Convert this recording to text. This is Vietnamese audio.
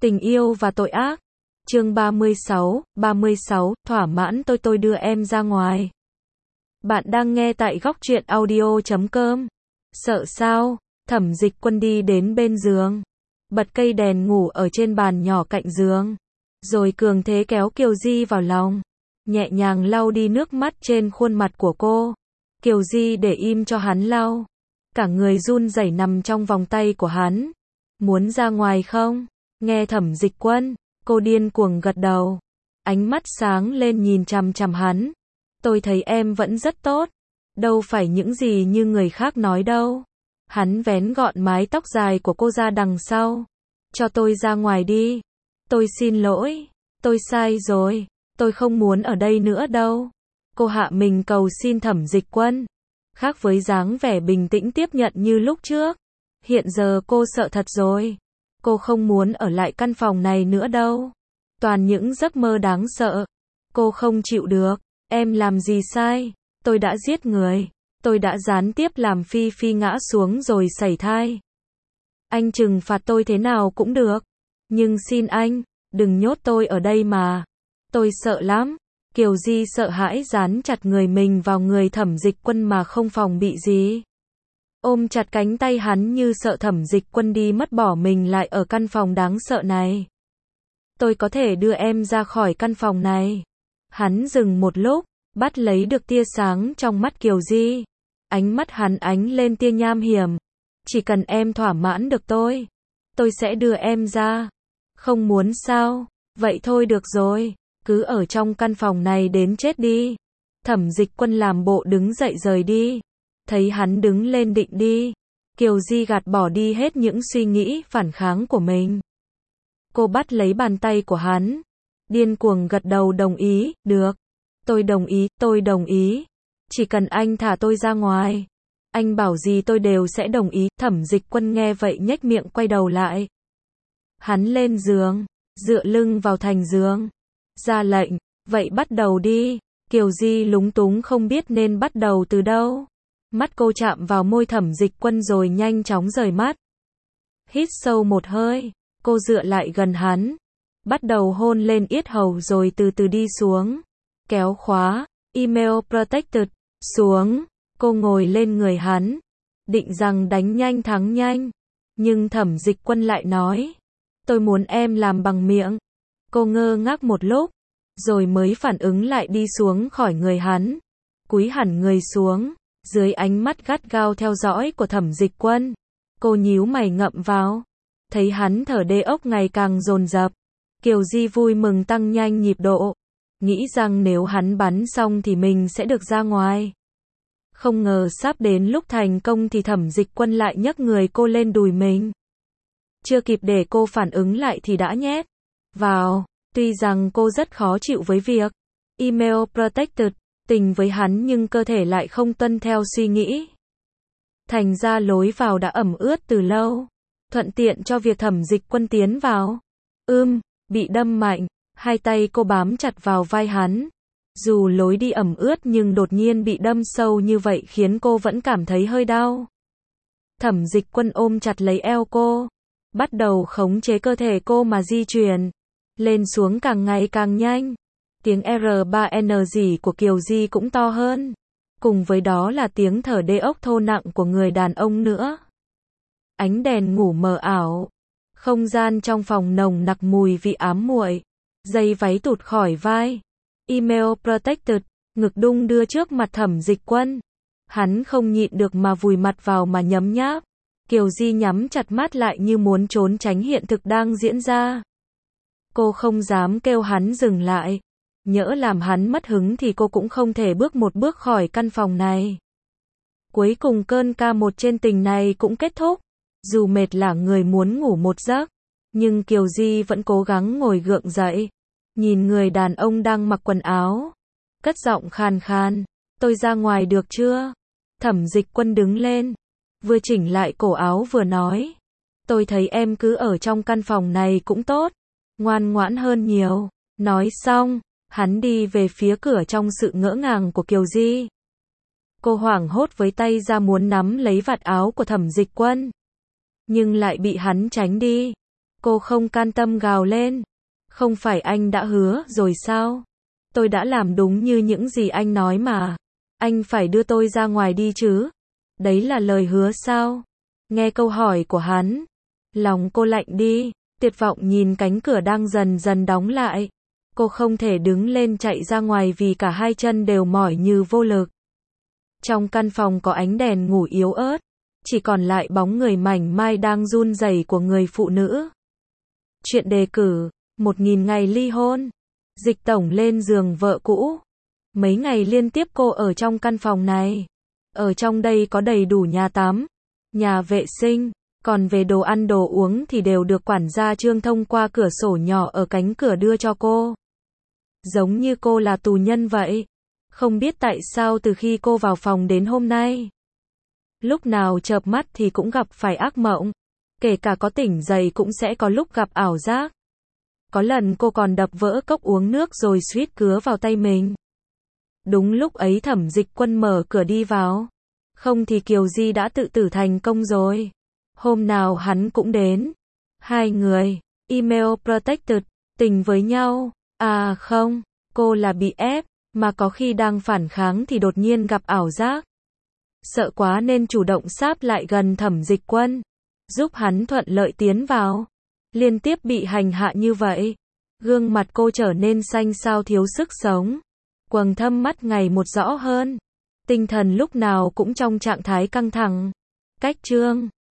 Tình yêu và tội ác. Chương 36, thỏa mãn tôi đưa em ra ngoài. Bạn đang nghe tại góc truyện audio.com. Sợ sao? Thẩm Dịch Quân đi đến bên giường, bật cây đèn ngủ ở trên bàn nhỏ cạnh giường, rồi cường thế kéo Kiều Di vào lòng, nhẹ nhàng lau đi nước mắt trên khuôn mặt của cô. Kiều Di để im cho hắn lau, cả người run rẩy nằm trong vòng tay của hắn. Muốn ra ngoài không? Nghe Thẩm Dịch Quân, cô điên cuồng gật đầu, ánh mắt sáng lên nhìn chằm chằm hắn. Tôi thấy em vẫn rất tốt, đâu phải những gì như người khác nói đâu. Hắn vén gọn mái tóc dài của cô ra đằng sau. Cho tôi ra ngoài đi. Tôi xin lỗi, tôi sai rồi, tôi không muốn ở đây nữa đâu. Cô hạ mình cầu xin Thẩm Dịch Quân. Khác với dáng vẻ bình tĩnh tiếp nhận như lúc trước, hiện giờ cô sợ thật rồi. Cô không muốn ở lại căn phòng này nữa đâu. Toàn những giấc mơ đáng sợ. Cô không chịu được. Em làm gì sai? Tôi đã giết người. Tôi đã gián tiếp làm Phi Phi ngã xuống rồi sảy thai. Anh trừng phạt tôi thế nào cũng được. Nhưng xin anh, đừng nhốt tôi ở đây mà. Tôi sợ lắm. Kiều Di sợ hãi dán chặt người mình vào người Thẩm Dịch Quân mà không phòng bị gì. Ôm chặt cánh tay hắn như sợ Thẩm Dịch Quân đi mất bỏ mình lại ở căn phòng đáng sợ này. Tôi có thể đưa em ra khỏi căn phòng này. Hắn dừng một lúc, bắt lấy được tia sáng trong mắt Kiều Di. Ánh mắt hắn ánh lên tia nham hiểm. Chỉ cần em thỏa mãn được tôi sẽ đưa em ra. Không muốn sao? Vậy thôi được rồi, cứ ở trong căn phòng này đến chết đi. Thẩm Dịch Quân làm bộ đứng dậy rời đi. Thấy hắn đứng lên định đi, Kiều Di gạt bỏ đi hết những suy nghĩ phản kháng của mình. Cô bắt lấy bàn tay của hắn, điên cuồng gật đầu đồng ý. Được, tôi đồng ý. Chỉ cần anh thả tôi ra ngoài, anh bảo gì tôi đều sẽ đồng ý. Thẩm Dịch Quân nghe vậy nhếch miệng quay đầu lại. Hắn lên giường, dựa lưng vào thành giường, ra lệnh, vậy bắt đầu đi. Kiều Di lúng túng không biết nên bắt đầu từ đâu. Mắt cô chạm vào môi Thẩm Dịch Quân rồi nhanh chóng rời mắt. Hít sâu một hơi, cô dựa lại gần hắn, bắt đầu hôn lên yết hầu rồi từ từ đi xuống. Kéo khóa email protected xuống, cô ngồi lên người hắn, định rằng đánh nhanh thắng nhanh. Nhưng Thẩm Dịch Quân lại nói, tôi muốn em làm bằng miệng. Cô ngơ ngác một lúc, rồi mới phản ứng lại đi xuống khỏi người hắn, cúi hẳn người xuống. Dưới ánh mắt gắt gao theo dõi của Thẩm Dịch Quân, cô nhíu mày ngậm vào, thấy hắn thở đê ốc ngày càng dồn dập. Kiều Di vui mừng tăng nhanh nhịp độ, nghĩ rằng nếu hắn bắn xong thì mình sẽ được ra ngoài. Không ngờ sắp đến lúc thành công thì Thẩm Dịch Quân lại nhấc người cô lên đùi mình. Chưa kịp để cô phản ứng lại thì đã nhét vào. Tuy rằng cô rất khó chịu với việc email protected tình với hắn nhưng cơ thể lại không tuân theo suy nghĩ. Thành ra lối vào đã ẩm ướt từ lâu, thuận tiện cho việc Thẩm Dịch Quân tiến vào. Bị đâm mạnh, hai tay cô bám chặt vào vai hắn. Dù lối đi ẩm ướt nhưng đột nhiên bị đâm sâu như vậy khiến cô vẫn cảm thấy hơi đau. Thẩm Dịch Quân ôm chặt lấy eo cô, bắt đầu khống chế cơ thể cô mà di chuyển lên xuống càng ngày càng nhanh. Tiếng R3N gì của Kiều Di cũng to hơn. Cùng với đó là tiếng thở đê ốc thô nặng của người đàn ông nữa. Ánh đèn ngủ mờ ảo. Không gian trong phòng nồng nặc mùi vị ám muội. Dây váy tụt khỏi vai. Email protected, ngực đung đưa trước mặt Thẩm Dịch Quân. Hắn không nhịn được mà vùi mặt vào mà nhấm nháp. Kiều Di nhắm chặt mắt lại như muốn trốn tránh hiện thực đang diễn ra. Cô không dám kêu hắn dừng lại. Nhỡ làm hắn mất hứng thì cô cũng không thể bước một bước khỏi căn phòng này. Cuối cùng cơn ca một trên tình này cũng kết thúc. Dù mệt lả người muốn ngủ một giấc, nhưng Kiều Di vẫn cố gắng ngồi gượng dậy. Nhìn người đàn ông đang mặc quần áo, cất giọng khàn khàn, tôi ra ngoài được chưa? Thẩm Dịch Quân đứng lên, vừa chỉnh lại cổ áo vừa nói, tôi thấy em cứ ở trong căn phòng này cũng tốt, ngoan ngoãn hơn nhiều. Nói xong, hắn đi về phía cửa trong sự ngỡ ngàng của Kiều Di. Cô hoảng hốt với tay ra muốn nắm lấy vạt áo của Thẩm Dịch Quân, nhưng lại bị hắn tránh đi. Cô không can tâm gào lên. Không phải anh đã hứa rồi sao? Tôi đã làm đúng như những gì anh nói mà. Anh phải đưa tôi ra ngoài đi chứ. Đấy là lời hứa sao? Nghe câu hỏi của hắn, lòng cô lạnh đi, tuyệt vọng nhìn cánh cửa đang dần dần đóng lại. Cô không thể đứng lên chạy ra ngoài vì cả hai chân đều mỏi như vô lực. Trong căn phòng có ánh đèn ngủ yếu ớt, chỉ còn lại bóng người mảnh mai đang run rẩy của người phụ nữ. Chuyện đề cử, 1000 ngày ly hôn. Dịch tổng lên giường vợ cũ. Mấy ngày liên tiếp cô ở trong căn phòng này. Ở trong đây có đầy đủ nhà tắm, nhà vệ sinh, còn về đồ ăn đồ uống thì đều được quản gia Trương thông qua cửa sổ nhỏ ở cánh cửa đưa cho cô. Giống như cô là tù nhân vậy. Không biết tại sao từ khi cô vào phòng đến hôm nay, lúc nào chợp mắt thì cũng gặp phải ác mộng. Kể cả có tỉnh dậy cũng sẽ có lúc gặp ảo giác. Có lần cô còn đập vỡ cốc uống nước rồi suýt cứa vào tay mình. Đúng lúc ấy Thẩm Dịch Quân mở cửa đi vào. Không thì Kiều Di đã tự tử thành công rồi. Hôm nào hắn cũng đến. Hai người, email protected, tình với nhau. À không, cô là bị ép, mà có khi đang phản kháng thì đột nhiên gặp ảo giác. Sợ quá nên chủ động sáp lại gần Thẩm Dịch Quân, giúp hắn thuận lợi tiến vào. Liên tiếp bị hành hạ như vậy, gương mặt cô trở nên xanh xao thiếu sức sống. Quầng thâm mắt ngày một rõ hơn. Tinh thần lúc nào cũng trong trạng thái căng thẳng. Cách chương